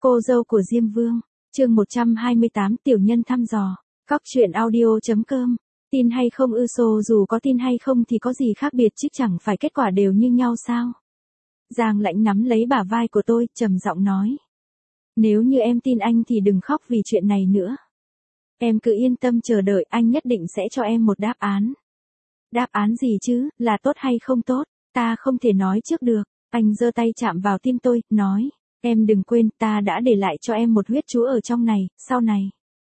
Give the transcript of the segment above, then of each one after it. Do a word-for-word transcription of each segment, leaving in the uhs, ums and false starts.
Cô dâu của Diêm Vương, chương một trăm hai mươi tám tiểu nhân thăm dò, Cóc truyện audio.com, tin hay không ư sô dù có tin hay không thì có gì khác biệt chứ chẳng phải kết quả đều như nhau sao. Giang Lãnh nắm lấy bả vai của tôi, trầm giọng nói. Nếu như em tin anh thì đừng khóc vì chuyện này nữa. Em cứ yên tâm chờ đợi, anh nhất định sẽ cho em một đáp án. Đáp án gì chứ, là tốt hay không tốt, ta không thể nói trước được. Anh giơ tay chạm vào tim tôi, nói. Em đừng quên, ta đã để lại cho em một huyết chú ở trong này, sau này.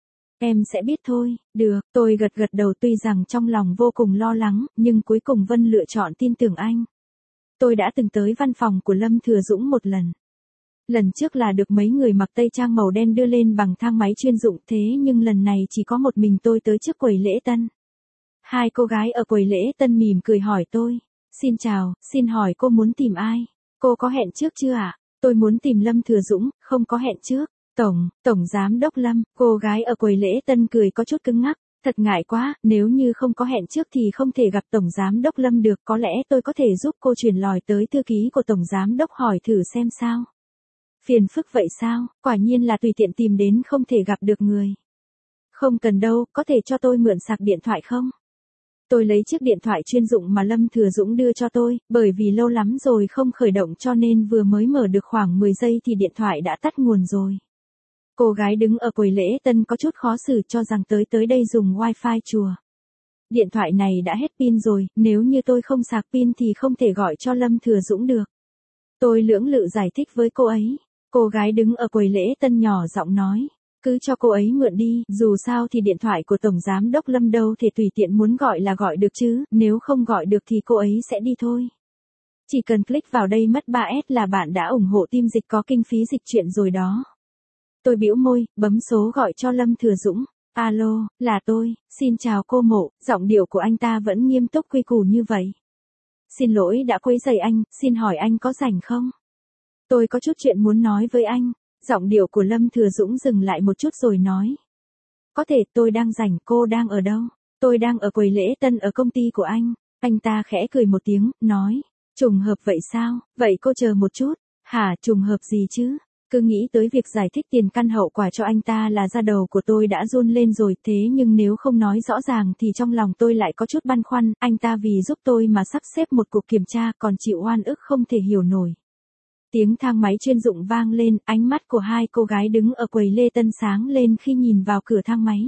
Em sẽ biết thôi, được, tôi gật gật đầu tuy rằng trong lòng vô cùng lo lắng, nhưng cuối cùng Vân lựa chọn tin tưởng anh. Tôi đã từng tới văn phòng của Lâm Thừa Dũng một lần. Lần trước là được mấy người mặc tây trang màu đen đưa lên bằng thang máy chuyên dụng thế nhưng lần này chỉ có một mình tôi tới trước quầy lễ tân. Hai cô gái ở quầy lễ tân mỉm cười hỏi tôi. Xin chào, xin hỏi cô muốn tìm ai? Cô có hẹn trước chưa ạ? À? Tôi muốn tìm Lâm Thừa Dũng, không có hẹn trước. Tổng, Tổng Giám Đốc Lâm, cô gái ở quầy lễ tân cười có chút cứng ngắc. Thật ngại quá, nếu như không có hẹn trước thì không thể gặp Tổng Giám Đốc Lâm được. Có lẽ tôi có thể giúp cô truyền lòi tới thư ký của Tổng Giám Đốc hỏi thử xem sao. Phiền phức vậy sao, quả nhiên là tùy tiện tìm đến không thể gặp được người. Không cần đâu, có thể cho tôi mượn sạc điện thoại không? Tôi lấy chiếc điện thoại chuyên dụng mà Lâm Thừa Dũng đưa cho tôi, bởi vì lâu lắm rồi không khởi động cho nên vừa mới mở được khoảng mười giây thì điện thoại đã tắt nguồn rồi. Cô gái đứng ở quầy lễ tân có chút khó xử cho rằng tới tới đây dùng wifi chùa. Điện thoại này đã hết pin rồi, nếu như tôi không sạc pin thì không thể gọi cho Lâm Thừa Dũng được. Tôi lưỡng lự giải thích với cô ấy. Cô gái đứng ở quầy lễ tân nhỏ giọng nói. Cứ cho cô ấy mượn đi, dù sao thì điện thoại của Tổng Giám Đốc Lâm đâu thể tùy tiện muốn gọi là gọi được chứ, nếu không gọi được thì cô ấy sẽ đi thôi. Chỉ cần click vào đây mất ba S là bạn đã ủng hộ team dịch có kinh phí dịch chuyện rồi đó. Tôi bĩu môi, bấm số gọi cho Lâm Thừa Dũng. Alo, là tôi, xin chào cô Mộ, giọng điệu của anh ta vẫn nghiêm túc quy củ như vậy. Xin lỗi đã quấy rầy anh, xin hỏi anh có rảnh không? Tôi có chút chuyện muốn nói với anh. Giọng điệu của Lâm Thừa Dũng dừng lại một chút rồi nói. Có thể tôi đang rảnh, cô đang ở đâu? Tôi đang ở quầy lễ tân ở công ty của anh. Anh ta khẽ cười một tiếng, nói. Trùng hợp vậy sao? Vậy cô chờ một chút. Hả, trùng hợp gì chứ? Cứ nghĩ tới việc giải thích tiền căn hậu quả cho anh ta là da đầu của tôi đã run lên rồi. Thế nhưng nếu không nói rõ ràng thì trong lòng tôi lại có chút băn khoăn. Anh ta vì giúp tôi mà sắp xếp một cuộc kiểm tra còn chịu oan ức không thể hiểu nổi. Tiếng thang máy chuyên dụng vang lên, ánh mắt của hai cô gái đứng ở quầy lễ tân sáng lên khi nhìn vào cửa thang máy.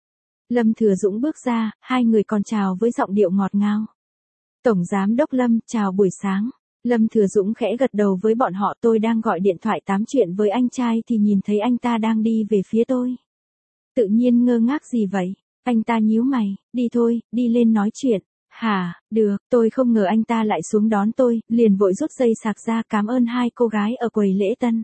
Lâm Thừa Dũng bước ra, hai người còn chào với giọng điệu ngọt ngào. Tổng Giám Đốc Lâm, chào buổi sáng. Lâm Thừa Dũng khẽ gật đầu với bọn họ. Tôi đang gọi điện thoại tám chuyện với anh trai thì nhìn thấy anh ta đang đi về phía tôi. Tự nhiên ngơ ngác gì vậy? Anh ta nhíu mày, đi thôi, đi lên nói chuyện. Hả, được, tôi không ngờ anh ta lại xuống đón tôi, liền vội rút dây sạc ra cảm ơn hai cô gái ở quầy lễ tân.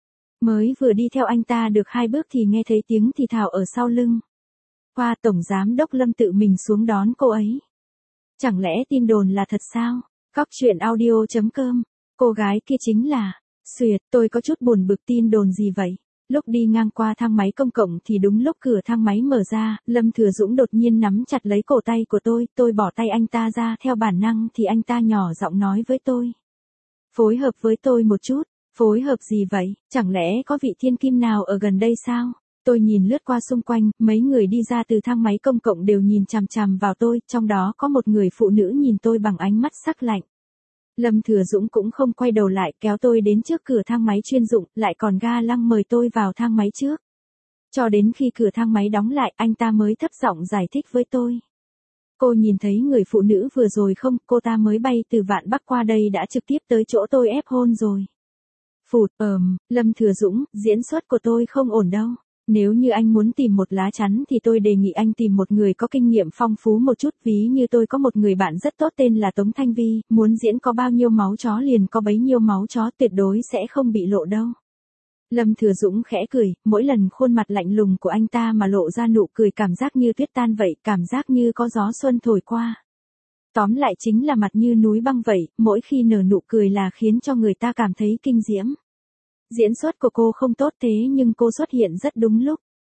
Mới vừa đi theo anh ta được hai bước thì nghe thấy tiếng thì thào ở sau lưng. Qua Tổng Giám Đốc Lâm tự mình xuống đón cô ấy. Chẳng lẽ tin đồn là thật sao? Cóc truyện audio.com, cô gái kia chính là, xuyệt, tôi có chút buồn bực tin đồn gì vậy? Lúc đi ngang qua thang máy công cộng thì đúng lúc cửa thang máy mở ra, Lâm Thừa Dũng đột nhiên nắm chặt lấy cổ tay của tôi, tôi bỏ tay anh ta ra theo bản năng thì anh ta nhỏ giọng nói với tôi. Phối hợp với tôi một chút, phối hợp gì vậy, chẳng lẽ có vị thiên kim nào ở gần đây sao? Tôi nhìn lướt qua xung quanh, mấy người đi ra từ thang máy công cộng đều nhìn chằm chằm vào tôi, trong đó có một người phụ nữ nhìn tôi bằng ánh mắt sắc lạnh. Lâm Thừa Dũng cũng không quay đầu lại kéo tôi đến trước cửa thang máy chuyên dụng, lại còn ga lăng mời tôi vào thang máy trước. Cho đến khi cửa thang máy đóng lại, anh ta mới thấp giọng giải thích với tôi. Cô nhìn thấy người phụ nữ vừa rồi không, cô ta mới bay từ Vạn Bắc qua đây đã trực tiếp tới chỗ tôi ép hôn rồi. Phụt, ờm, Lâm Thừa Dũng, diễn xuất của tôi không ổn đâu. Nếu như anh muốn tìm một lá chắn thì tôi đề nghị anh tìm một người có kinh nghiệm phong phú một chút, ví như tôi có một người bạn rất tốt tên là Tống Thanh Vi, muốn diễn có bao nhiêu máu chó liền có bấy nhiêu máu chó, tuyệt đối sẽ không bị lộ đâu. Lâm Thừa Dũng khẽ cười, mỗi lần khuôn mặt lạnh lùng của anh ta mà lộ ra nụ cười cảm giác như tuyết tan vậy, cảm giác như có gió xuân thổi qua. Tóm lại chính là mặt như núi băng vậy, mỗi khi nở nụ cười là khiến cho người ta cảm thấy kinh diễm. Diễn xuất của cô không tốt thế nhưng cô xuất hiện rất đúng lúc.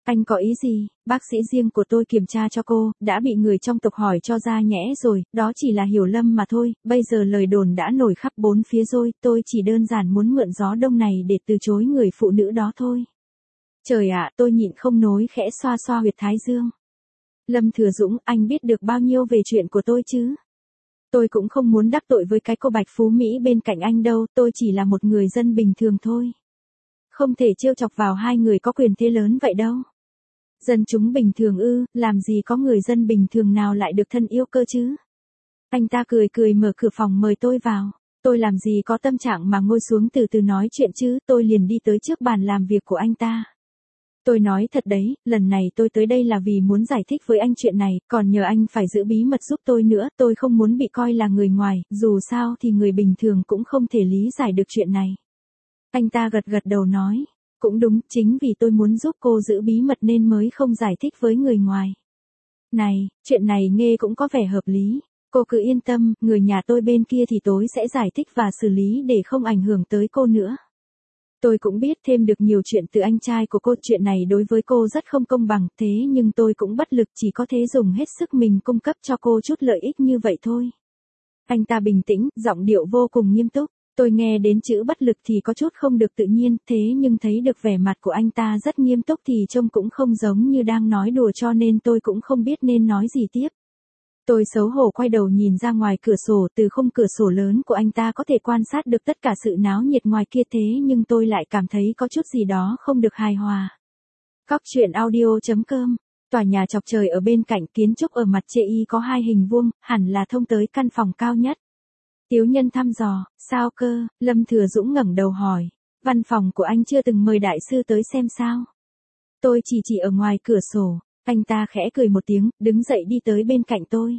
Anh có ý gì? Bác sĩ riêng của tôi kiểm tra cho cô, đã bị người trong tộc hỏi cho ra nhẽ rồi, đó chỉ là hiểu lầm mà thôi, bây giờ lời đồn đã nổi khắp bốn phía rồi, tôi chỉ đơn giản muốn mượn gió đông này để từ chối người phụ nữ đó thôi. Trời ạ, tôi nhịn không nổi khẽ xoa xoa huyệt thái dương. Lâm Thừa Dũng, anh biết được bao nhiêu về chuyện của tôi chứ? Tôi cũng không muốn đắc tội với cái cô Bạch Phú Mỹ bên cạnh anh đâu, tôi chỉ là một người dân bình thường thôi. Không thể trêu chọc vào hai người có quyền thế lớn vậy đâu. Dân chúng bình thường ư, làm gì có người dân bình thường nào lại được thân yêu cơ chứ? Anh ta cười cười mở cửa phòng mời tôi vào. Tôi làm gì có tâm trạng mà ngồi xuống từ từ nói chuyện chứ, tôi liền đi tới trước bàn làm việc của anh ta. Tôi nói thật đấy, lần này tôi tới đây là vì muốn giải thích với anh chuyện này, còn nhờ anh phải giữ bí mật giúp tôi nữa, tôi không muốn bị coi là người ngoài, dù sao thì người bình thường cũng không thể lý giải được chuyện này. Anh ta gật gật đầu nói, cũng đúng, chính vì tôi muốn giúp cô giữ bí mật nên mới không giải thích với người ngoài. Này, chuyện này nghe cũng có vẻ hợp lý, cô cứ yên tâm, người nhà tôi bên kia thì tôi sẽ giải thích và xử lý để không ảnh hưởng tới cô nữa. Tôi cũng biết thêm được nhiều chuyện từ anh trai của cô, chuyện này đối với cô rất không công bằng, thế nhưng tôi cũng bất lực, chỉ có thể dùng hết sức mình cung cấp cho cô chút lợi ích như vậy thôi. Anh ta bình tĩnh, giọng điệu vô cùng nghiêm túc, tôi nghe đến chữ bất lực thì có chút không được tự nhiên, thế nhưng thấy được vẻ mặt của anh ta rất nghiêm túc thì trông cũng không giống như đang nói đùa, cho nên tôi cũng không biết nên nói gì tiếp. Tôi xấu hổ quay đầu nhìn ra ngoài cửa sổ, từ khung cửa sổ lớn của anh ta có thể quan sát được tất cả sự náo nhiệt ngoài kia, thế nhưng tôi lại cảm thấy có chút gì đó không được hài hòa. Cóc truyện audio chấm com. Tòa nhà chọc trời ở bên cạnh, kiến trúc ở mặt chê y có hai hình vuông, hẳn là thông tới căn phòng cao nhất. Tiếu Nhân thăm dò, sao cơ? Lâm Thừa Dũng ngẩng đầu hỏi. Văn phòng của anh chưa từng mời đại sư tới xem sao? Tôi chỉ chỉ ở ngoài cửa sổ. Anh ta khẽ cười một tiếng, đứng dậy đi tới bên cạnh tôi.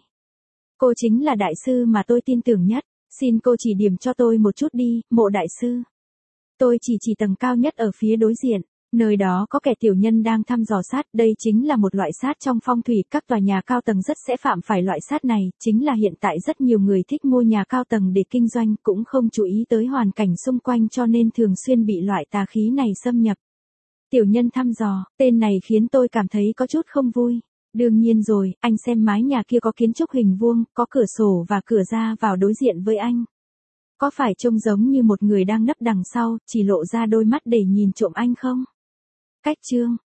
Cô chính là đại sư mà tôi tin tưởng nhất, xin cô chỉ điểm cho tôi một chút đi, Mộ đại sư. Tôi chỉ chỉ tầng cao nhất ở phía đối diện, nơi đó có kẻ tiểu nhân đang thăm dò sát, đây chính là một loại sát trong phong thủy, các tòa nhà cao tầng rất sẽ phạm phải loại sát này, chính là hiện tại rất nhiều người thích mua nhà cao tầng để kinh doanh, cũng không chú ý tới hoàn cảnh xung quanh cho nên thường xuyên bị loại tà khí này xâm nhập. Tiểu nhân thăm dò, tên này khiến tôi cảm thấy có chút không vui. Đương nhiên rồi, anh xem mái nhà kia có kiến trúc hình vuông, có cửa sổ và cửa ra vào đối diện với anh. Có phải trông giống như một người đang nấp đằng sau, chỉ lộ ra đôi mắt để nhìn trộm anh không? Cách chương,